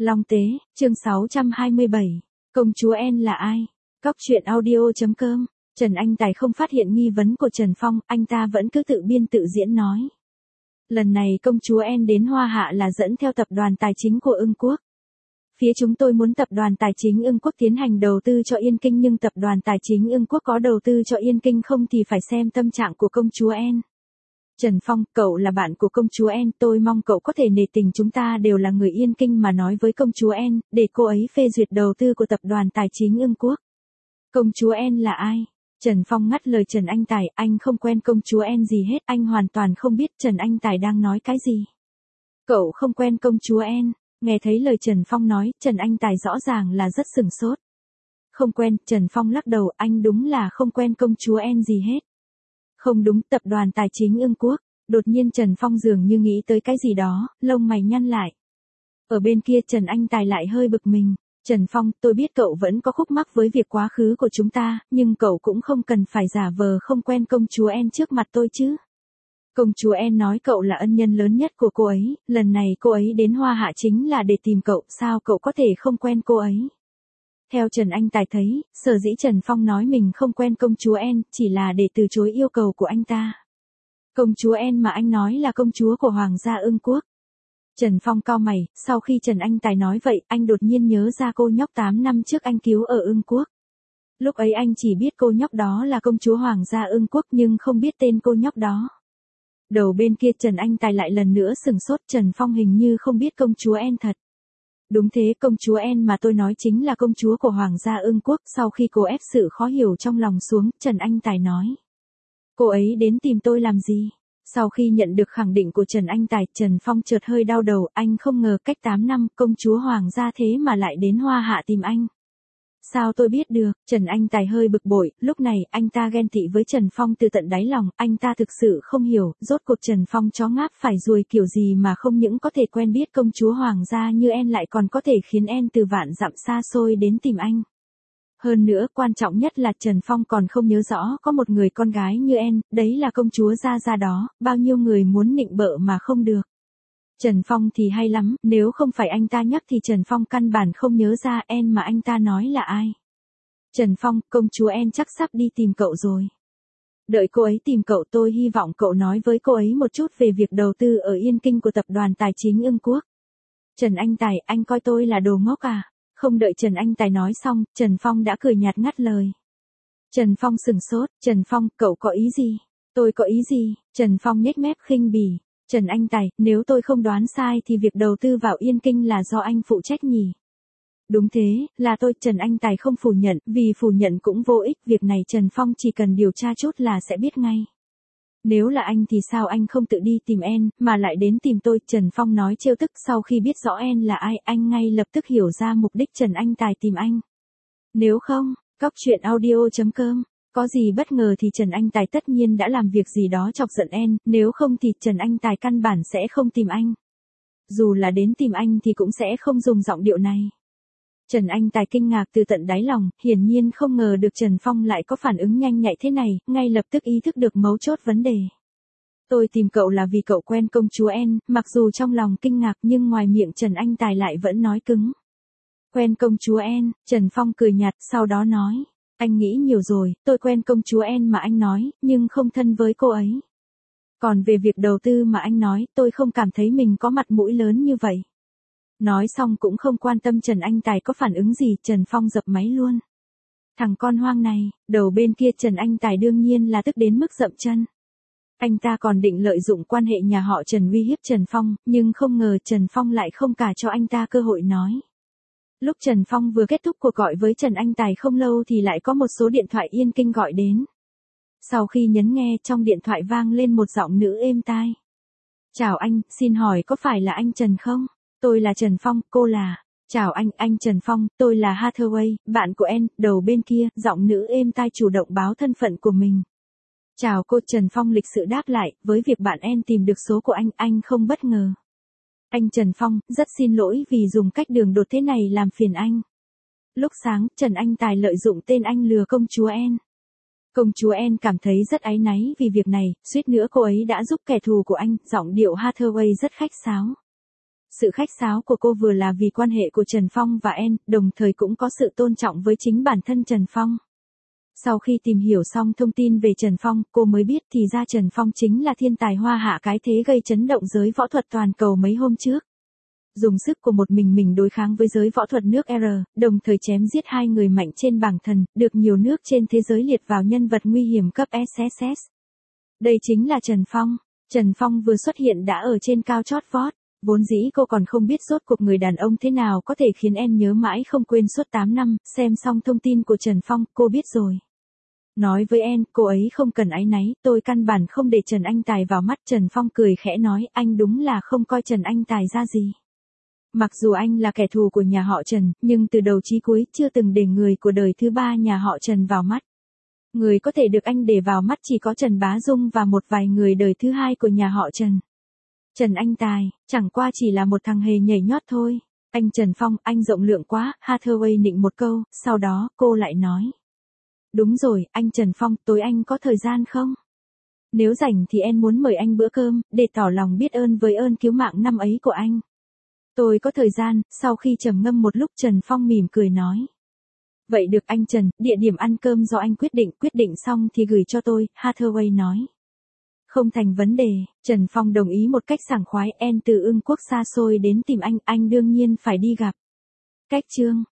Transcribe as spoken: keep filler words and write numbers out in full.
Long Tế, chương sáu trăm hai mươi bảy. Công chúa En là ai? Cóc truyện audio chấm com. Trần Anh Tài không phát hiện nghi vấn của Trần Phong, anh ta vẫn cứ tự biên tự diễn nói. Lần này công chúa En đến Hoa Hạ là dẫn theo tập đoàn tài chính của Ưng Quốc. Phía chúng tôi muốn tập đoàn tài chính Ưng Quốc tiến hành đầu tư cho Yên Kinh, nhưng tập đoàn tài chính Ưng Quốc có đầu tư cho Yên Kinh không thì phải xem tâm trạng của công chúa En. Trần Phong, cậu là bạn của công chúa En, tôi mong cậu có thể nể tình, chúng ta đều là người Yên Kinh mà nói với công chúa En, để cô ấy phê duyệt đầu tư của tập đoàn tài chính Ưng Quốc. Công chúa En là ai? Trần Phong ngắt lời Trần Anh Tài, anh không quen công chúa En gì hết, anh hoàn toàn không biết Trần Anh Tài đang nói cái gì. Cậu không quen công chúa En? Nghe thấy lời Trần Phong nói, Trần Anh Tài rõ ràng là rất sửng sốt. Không quen, Trần Phong lắc đầu, anh đúng là không quen công chúa En gì hết. Không đúng, tập đoàn tài chính Ưng Quốc. Đột nhiên Trần Phong dường như nghĩ tới cái gì đó, lông mày nhăn lại. Ở bên kia Trần Anh Tài lại hơi bực mình. Trần Phong, tôi biết cậu vẫn có khúc mắc với việc quá khứ của chúng ta, nhưng cậu cũng không cần phải giả vờ không quen công chúa En trước mặt tôi chứ. Công chúa En nói cậu là ân nhân lớn nhất của cô ấy, lần này cô ấy đến Hoa Hạ chính là để tìm cậu, sao cậu có thể không quen cô ấy? Theo Trần Anh Tài thấy, sở dĩ Trần Phong nói mình không quen công chúa En, chỉ là để từ chối yêu cầu của anh ta. Công chúa En mà anh nói là công chúa của Hoàng gia Ưng Quốc. Trần Phong cau mày, sau khi Trần Anh Tài nói vậy, anh đột nhiên nhớ ra cô nhóc tám năm trước anh cứu ở Ưng Quốc. Lúc ấy anh chỉ biết cô nhóc đó là công chúa Hoàng gia Ưng Quốc nhưng không biết tên cô nhóc đó. Đầu bên kia Trần Anh Tài lại lần nữa sửng sốt, Trần Phong hình như không biết công chúa En thật. Đúng thế, công chúa En mà tôi nói chính là công chúa của Hoàng gia Ưng Quốc. Sau khi cô ép sự khó hiểu trong lòng xuống, Trần Anh Tài nói. Cô ấy đến tìm tôi làm gì? Sau khi nhận được khẳng định của Trần Anh Tài, Trần Phong chợt hơi đau đầu, anh không ngờ cách tám năm, công chúa Hoàng gia thế mà lại đến Hoa Hạ tìm anh. Sao tôi biết được? Trần Anh Tài hơi bực bội, lúc này anh ta ghen tị với Trần Phong từ tận đáy lòng, anh ta thực sự không hiểu, rốt cuộc Trần Phong chó ngáp phải ruồi kiểu gì mà không những có thể quen biết công chúa Hoàng gia như En lại còn có thể khiến En từ vạn dặm xa xôi đến tìm anh. Hơn nữa, quan trọng nhất là Trần Phong còn không nhớ rõ có một người con gái như En, đấy là công chúa Gia Gia đó, bao nhiêu người muốn nịnh bợ mà không được. Trần Phong thì hay lắm, nếu không phải anh ta nhắc thì Trần Phong căn bản không nhớ ra En mà anh ta nói là ai. Trần Phong, công chúa En chắc sắp đi tìm cậu rồi. Đợi cô ấy tìm cậu, tôi hy vọng cậu nói với cô ấy một chút về việc đầu tư ở Yên Kinh của tập đoàn tài chính Ưng Quốc. Trần Anh Tài, anh coi tôi là đồ ngốc à? Không đợi Trần Anh Tài nói xong, Trần Phong đã cười nhạt ngắt lời. Trần Phong sừng sốt, Trần Phong, cậu có ý gì? Tôi có ý gì? Trần Phong nhếch mép khinh bỉ. Trần Anh Tài, nếu tôi không đoán sai thì việc đầu tư vào Yên Kinh là do anh phụ trách nhỉ? Đúng thế, là tôi. Trần Anh Tài không phủ nhận, vì phủ nhận cũng vô ích, việc này Trần Phong chỉ cần điều tra chút là sẽ biết ngay. Nếu là anh thì sao anh không tự đi tìm En, mà lại đến tìm tôi? Trần Phong nói trêu tức, sau khi biết rõ En là ai, anh ngay lập tức hiểu ra mục đích Trần Anh Tài tìm anh. Nếu không, cóc truyện audio chấm com. Có gì bất ngờ thì Trần Anh Tài tất nhiên đã làm việc gì đó chọc giận En, nếu không thì Trần Anh Tài căn bản sẽ không tìm anh. Dù là đến tìm anh thì cũng sẽ không dùng giọng điệu này. Trần Anh Tài kinh ngạc từ tận đáy lòng, hiển nhiên không ngờ được Trần Phong lại có phản ứng nhanh nhạy thế này, ngay lập tức ý thức được mấu chốt vấn đề. Tôi tìm cậu là vì cậu quen công chúa En, mặc dù trong lòng kinh ngạc nhưng ngoài miệng Trần Anh Tài lại vẫn nói cứng. Quen công chúa En, Trần Phong cười nhạt, sau đó nói. Anh nghĩ nhiều rồi, tôi quen công chúa En mà anh nói, nhưng không thân với cô ấy. Còn về việc đầu tư mà anh nói, tôi không cảm thấy mình có mặt mũi lớn như vậy. Nói xong cũng không quan tâm Trần Anh Tài có phản ứng gì, Trần Phong dập máy luôn. Thằng con hoang này, đầu bên kia Trần Anh Tài đương nhiên là tức đến mức dậm chân. Anh ta còn định lợi dụng quan hệ nhà họ Trần uy hiếp Trần Phong, nhưng không ngờ Trần Phong lại không cả cho anh ta cơ hội nói. Lúc Trần Phong vừa kết thúc cuộc gọi với Trần Anh Tài không lâu thì lại có một số điện thoại Yên Kinh gọi đến. Sau khi nhấn nghe, trong điện thoại vang lên một giọng nữ êm tai. Chào anh, xin hỏi có phải là anh Trần không? Tôi là Trần Phong, cô là... Chào anh, anh Trần Phong, tôi là Hathaway, bạn của En. Đầu bên kia, giọng nữ êm tai chủ động báo thân phận của mình. Chào cô. Trần Phong lịch sự đáp lại, với việc bạn En tìm được số của anh, anh không bất ngờ. Anh Trần Phong, rất xin lỗi vì dùng cách đường đột thế này làm phiền anh. Lúc sáng, Trần Anh Tài lợi dụng tên anh lừa công chúa En. Công chúa En cảm thấy rất áy náy vì việc này, suýt nữa cô ấy đã giúp kẻ thù của anh, giọng điệu Hathaway rất khách sáo. Sự khách sáo của cô vừa là vì quan hệ của Trần Phong và Anne, đồng thời cũng có sự tôn trọng với chính bản thân Trần Phong. Sau khi tìm hiểu xong thông tin về Trần Phong, cô mới biết thì ra Trần Phong chính là thiên tài hoa hạ cái thế gây chấn động giới võ thuật toàn cầu mấy hôm trước. Dùng sức của một mình mình đối kháng với giới võ thuật nước R, đồng thời chém giết hai người mạnh trên bảng thần, được nhiều nước trên thế giới liệt vào nhân vật nguy hiểm cấp ét ét ét. Đây chính là Trần Phong. Trần Phong vừa xuất hiện đã ở trên cao chót vót. Vốn dĩ cô còn không biết rốt cuộc người đàn ông thế nào có thể khiến em nhớ mãi không quên suốt tám năm, xem xong thông tin của Trần Phong, cô biết rồi. Nói với em, cô ấy không cần áy náy, tôi căn bản không để Trần Anh Tài vào mắt. Trần Phong cười khẽ nói, anh đúng là không coi Trần Anh Tài ra gì. Mặc dù anh là kẻ thù của nhà họ Trần, nhưng từ đầu chí cuối chưa từng để người của đời thứ ba nhà họ Trần vào mắt. Người có thể được anh để vào mắt chỉ có Trần Bá Dung và một vài người đời thứ hai của nhà họ Trần. Trần Anh Tài, chẳng qua chỉ là một thằng hề nhảy nhót thôi. Anh Trần Phong, anh rộng lượng quá, Hathaway nịnh một câu, sau đó cô lại nói. Đúng rồi, anh Trần Phong, tối anh có thời gian không? Nếu rảnh thì em muốn mời anh bữa cơm, để tỏ lòng biết ơn với ơn cứu mạng năm ấy của anh. Tôi có thời gian. Sau khi trầm ngâm một lúc Trần Phong mỉm cười nói. Vậy được anh Trần, địa điểm ăn cơm do anh quyết định, quyết định xong thì gửi cho tôi, Hathaway nói. Không thành vấn đề, Trần Phong đồng ý một cách sảng khoái. En từ Ưng Quốc xa xôi đến tìm anh, anh đương nhiên phải đi gặp. Cách chương